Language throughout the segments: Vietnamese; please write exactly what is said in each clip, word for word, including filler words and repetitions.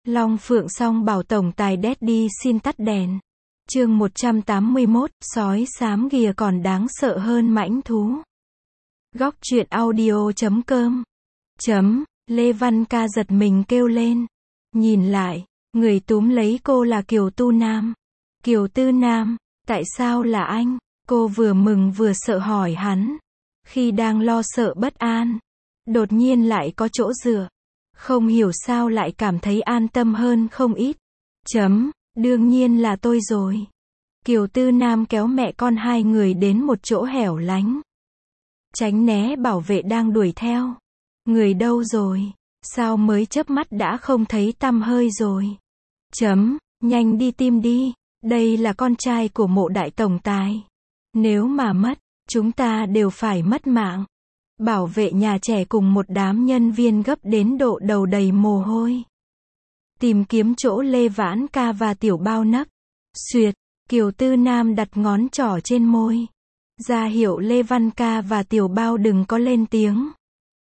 Long Phượng Song bảo tổng tài Daddy xin tắt đèn. Chương một trăm tám mươi mốt, sói xám ghìa còn đáng sợ hơn mãnh thú. Góc truyện audio chấm com. Chấm, Lê Văn Ca giật mình kêu lên. Nhìn lại, người túm lấy cô là Kiều Tu Nam. Kiều Tư Nam, tại sao là anh? Cô vừa mừng vừa sợ hỏi hắn. Khi đang lo sợ bất an, đột nhiên lại có chỗ dựa. Không hiểu sao lại cảm thấy an tâm hơn không ít. Chấm, đương nhiên là tôi rồi. Kiều Tư Nam kéo mẹ con hai người đến một chỗ hẻo lánh. Tránh né bảo vệ đang đuổi theo. Người đâu rồi? Sao mới chớp mắt đã không thấy tăm hơi rồi? Chấm, nhanh đi tìm đi. Đây là con trai của Mộ đại tổng tài. Nếu mà mất, chúng ta đều phải mất mạng. Bảo vệ nhà trẻ cùng một đám nhân viên gấp đến độ đầu đầy mồ hôi. Tìm kiếm chỗ Lê Vãn Ca và Tiểu Bao nấp. Xuyệt, Kiều Tư Nam đặt ngón trỏ trên môi. Ra hiệu Lê Văn Ca và Tiểu Bao đừng có lên tiếng.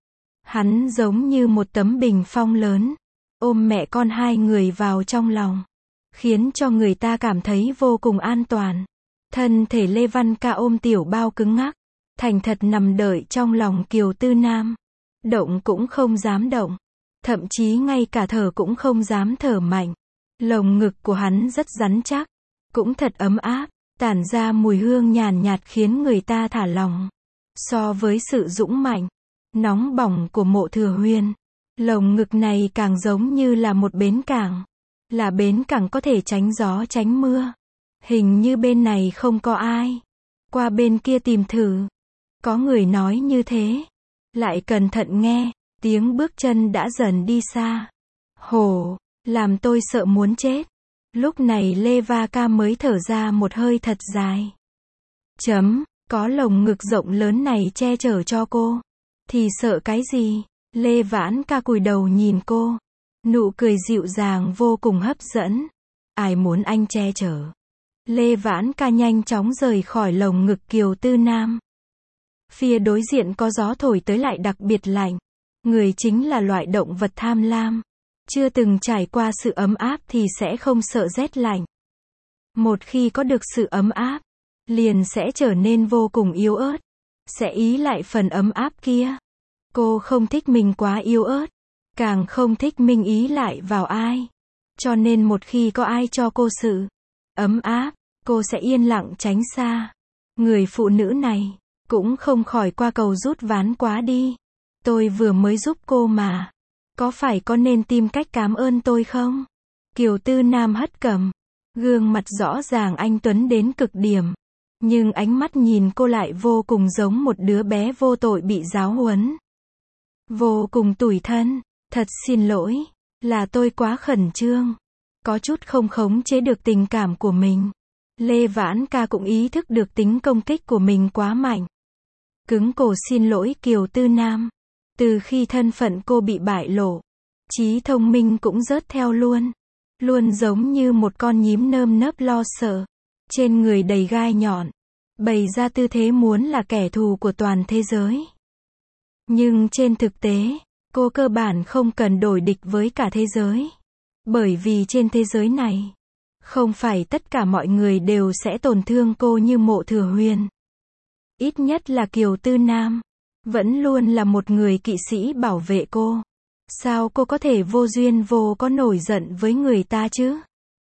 Hắn giống như một tấm bình phong lớn, ôm mẹ con hai người vào trong lòng, khiến cho người ta cảm thấy vô cùng an toàn. Thân thể Lê Văn Ca ôm Tiểu Bao cứng ngắc, thành thật nằm đợi trong lòng Kiều Tư Nam. Động cũng không dám động, thậm chí ngay cả thở cũng không dám thở mạnh. Lồng ngực của hắn rất rắn chắc, cũng thật ấm áp, tản ra mùi hương nhàn nhạt khiến người ta thả lỏng. So với sự dũng mạnh, nóng bỏng của Mộ Thừa Huyên, lồng ngực này càng giống như là một bến cảng. Là bến cảng có thể tránh gió tránh mưa. Hình như bên này không có ai. Qua bên kia tìm thử. Có người nói như thế. Lại cẩn thận nghe, tiếng bước chân đã dần đi xa. Hổ, làm tôi sợ muốn chết. Lúc này Lê Va Ca mới thở ra một hơi thật dài. Chấm, có lồng ngực rộng lớn này che chở cho cô. Thì sợ cái gì? Lê Vãn Ca cúi đầu nhìn cô. Nụ cười dịu dàng vô cùng hấp dẫn. Ai muốn anh che chở? Lê Vãn Ca nhanh chóng rời khỏi lồng ngực Kiều Tư Nam. Phía đối diện có gió thổi tới lại đặc biệt lạnh. Người chính là loại động vật tham lam. Chưa từng trải qua sự ấm áp thì sẽ không sợ rét lạnh. Một khi có được sự ấm áp, liền sẽ trở nên vô cùng yếu ớt. Sẽ ý lại phần ấm áp kia. Cô không thích mình quá yếu ớt. Càng không thích mình ý lại vào ai. Cho nên một khi có ai cho cô sự ấm áp, cô sẽ yên lặng tránh xa. Người phụ nữ này cũng không khỏi qua cầu rút ván quá đi. Tôi vừa mới giúp cô mà. Có phải có nên tìm cách cảm ơn tôi không? Kiều Tư Nam hất cằm. Gương mặt rõ ràng anh tuấn đến cực điểm. Nhưng ánh mắt nhìn cô lại vô cùng giống một đứa bé vô tội bị giáo huấn. Vô cùng tủi thân. Thật xin lỗi. Là tôi quá khẩn trương. Có chút không khống chế được tình cảm của mình. Lê Vãn Ca cũng ý thức được tính công kích của mình quá mạnh. Cứng cổ xin lỗi Kiều Tư Nam. Từ khi thân phận cô bị bại lộ, trí thông minh cũng rớt theo luôn. Luôn giống như một con nhím nơm nớp lo sợ. Trên người đầy gai nhọn. Bày ra tư thế muốn là kẻ thù của toàn thế giới. Nhưng trên thực tế, cô cơ bản không cần đổi địch với cả thế giới. Bởi vì trên thế giới này, không phải tất cả mọi người đều sẽ tổn thương cô như Mộ Thừa Huyên. Ít nhất là Kiều Tư Nam vẫn luôn là một người kỵ sĩ bảo vệ cô. Sao cô có thể vô duyên vô có nổi giận với người ta chứ?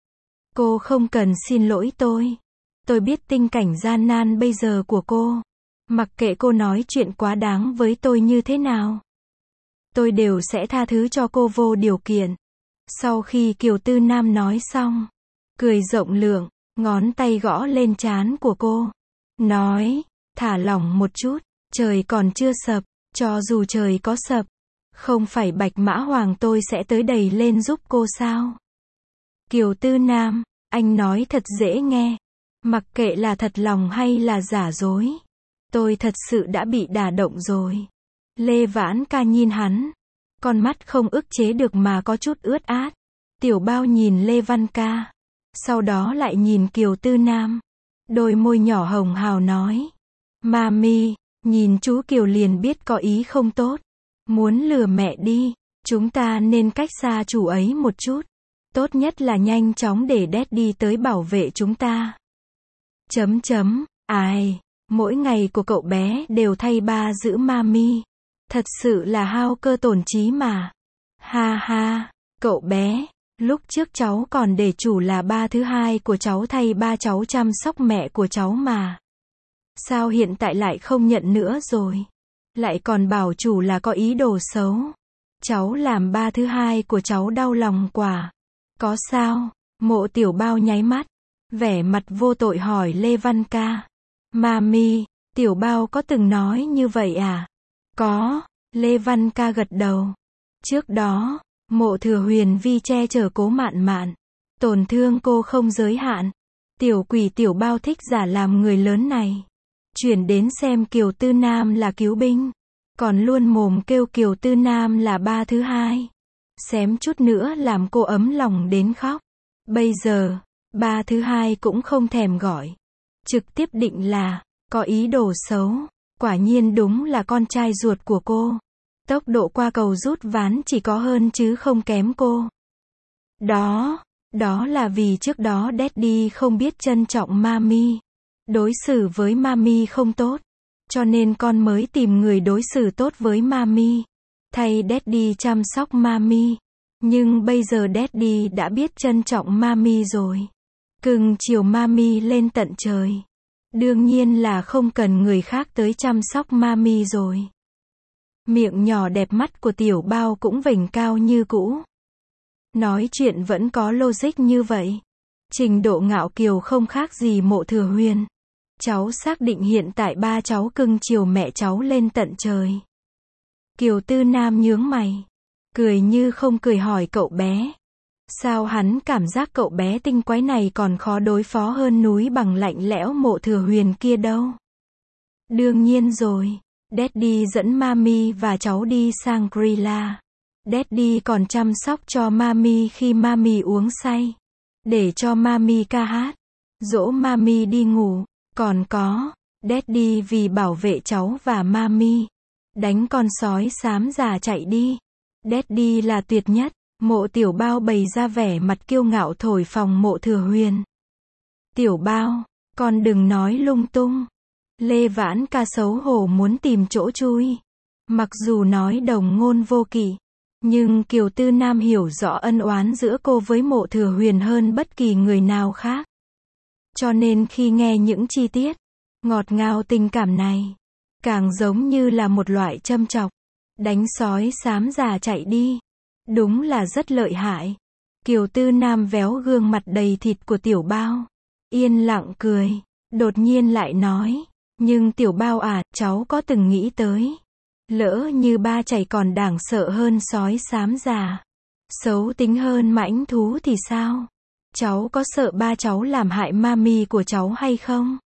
Cô không cần xin lỗi tôi. Tôi biết tình cảnh gian nan bây giờ của cô. Mặc kệ cô nói chuyện quá đáng với tôi như thế nào, tôi đều sẽ tha thứ cho cô vô điều kiện. Sau khi Kiều Tư Nam nói xong, cười rộng lượng, ngón tay gõ lên trán của cô. Nói, thả lỏng một chút, trời còn chưa sập, cho dù trời có sập, không phải Bạch Mã Hoàng tôi sẽ tới đầy lên giúp cô sao? Kiều Tư Nam, anh nói thật dễ nghe. Mặc kệ là thật lòng hay là giả dối, tôi thật sự đã bị đả động rồi. Lê Vãn Ca nhìn hắn. Con mắt không ức chế được mà có chút ướt át. Tiểu Bao nhìn Lê Văn Ca. Sau đó lại nhìn Kiều Tư Nam. Đôi môi nhỏ hồng hào nói. Mami, nhìn chú Kiều liền biết có ý không tốt. Muốn lừa mẹ đi. Chúng ta nên cách xa chú ấy một chút. Tốt nhất là nhanh chóng để Daddy tới bảo vệ chúng ta. Chấm chấm, ai, mỗi ngày của cậu bé đều thay ba giữ Mami. Thật sự là hao cơ tổn trí mà. Ha ha, cậu bé, lúc trước cháu còn để chủ là ba thứ hai của cháu thay ba cháu chăm sóc mẹ của cháu mà. Sao hiện tại lại không nhận nữa rồi? Lại còn bảo chủ là có ý đồ xấu. Cháu làm ba thứ hai của cháu đau lòng quả. Có sao? Mộ Tiểu Bao nháy mắt, vẻ mặt vô tội hỏi Lê Văn Ca. Mami, Tiểu Bao có từng nói như vậy à? Có, Lê Văn Ca gật đầu. Trước đó, Mộ Thừa Huyền vì che chở Cố Mạn Mạn, tổn thương cô không giới hạn. Tiểu quỷ Tiểu Bao thích giả làm người lớn này. Chuyển đến xem Kiều Tư Nam là cứu binh. Còn luôn mồm kêu Kiều Tư Nam là ba thứ hai. Xém chút nữa làm cô ấm lòng đến khóc. Bây giờ, ba thứ hai cũng không thèm gọi. Trực tiếp định là, có ý đồ xấu. Quả nhiên đúng là con trai ruột của cô. Tốc độ qua cầu rút ván chỉ có hơn chứ không kém cô. Đó, đó là vì trước đó Daddy không biết trân trọng Mami. Đối xử với Mami không tốt. Cho nên con mới tìm người đối xử tốt với Mami. Thay Daddy chăm sóc Mami. Nhưng bây giờ Daddy đã biết trân trọng Mami rồi. Cưng chiều Mami lên tận trời. Đương nhiên là không cần người khác tới chăm sóc Mami rồi. Miệng nhỏ đẹp mắt của Tiểu Bao cũng vểnh cao như cũ. Nói chuyện vẫn có logic như vậy. Trình độ ngạo kiều không khác gì Mộ Thừa Huyền. Cháu xác định hiện tại ba cháu cưng chiều mẹ cháu lên tận trời. Kiều Tư Nam nhướng mày. Cười như không cười hỏi cậu bé. Sao hắn cảm giác cậu bé tinh quái này còn khó đối phó hơn núi bằng lạnh lẽo Mộ Thừa Huyền kia đâu. Đương nhiên rồi. Daddy dẫn Mami và cháu đi Shangri-La. Daddy còn chăm sóc cho Mami khi Mami uống say. Để cho Mami ca hát. Dỗ Mami đi ngủ. Còn có, Daddy vì bảo vệ cháu và Mami. Đánh con sói xám già chạy đi. Daddy là tuyệt nhất. Mộ Tiểu Bao bày ra vẻ mặt kiêu ngạo thổi phồng Mộ Thừa Huyền. Tiểu Bao, con đừng nói lung tung. Lê Vãn Ca xấu hổ muốn tìm chỗ chui. Mặc dù nói đồng ngôn vô kỵ, nhưng Kiều Tư Nam hiểu rõ ân oán giữa cô với Mộ Thừa Huyền hơn bất kỳ người nào khác. Cho nên khi nghe những chi tiết ngọt ngào tình cảm này, càng giống như là một loại châm chọc. Đánh sói xám già chạy đi. Đúng là rất lợi hại. Kiều Tư Nam véo gương mặt đầy thịt của Tiểu Bao. Yên lặng cười. Đột nhiên lại nói. Nhưng Tiểu Bao à, cháu có từng nghĩ tới. Lỡ như ba chảy còn đáng sợ hơn sói xám già. Xấu tính hơn mãnh thú thì sao? Cháu có sợ ba cháu làm hại Mami của cháu hay không?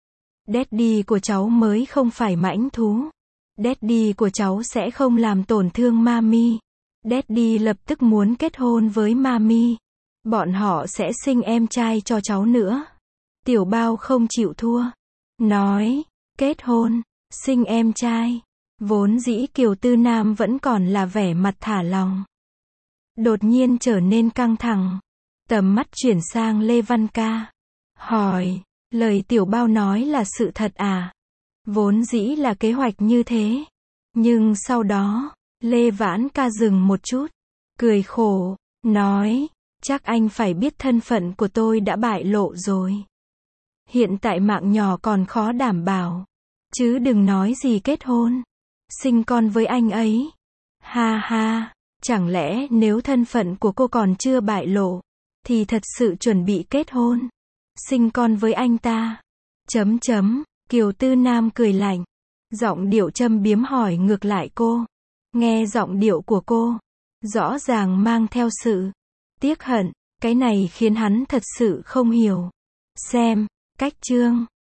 Daddy của cháu mới không phải mãnh thú. Daddy của cháu sẽ không làm tổn thương Mami. Daddy lập tức muốn kết hôn với Mami. Bọn họ sẽ sinh em trai cho cháu nữa. Tiểu Bao không chịu thua. Nói, kết hôn, sinh em trai. Vốn dĩ Kiều Tư Nam vẫn còn là vẻ mặt thả lòng. Đột nhiên trở nên căng thẳng. Tầm mắt chuyển sang Lê Văn Ca. Hỏi, lời Tiểu Bao nói là sự thật à? Vốn dĩ là kế hoạch như thế. Nhưng sau đó, Lê Vãn Ca dừng một chút. Cười khổ, nói, chắc anh phải biết thân phận của tôi đã bại lộ rồi. Hiện tại mạng nhỏ còn khó đảm bảo. Chứ đừng nói gì kết hôn. Sinh con với anh ấy. Ha ha, chẳng lẽ nếu thân phận của cô còn chưa bại lộ, thì thật sự chuẩn bị kết hôn. Sinh con với anh ta. Chấm chấm, Kiều Tư Nam cười lạnh. Giọng điệu châm biếm hỏi ngược lại cô. Nghe giọng điệu của cô, rõ ràng mang theo sự tiếc hận. Cái này khiến hắn thật sự không hiểu. Xem, cách chương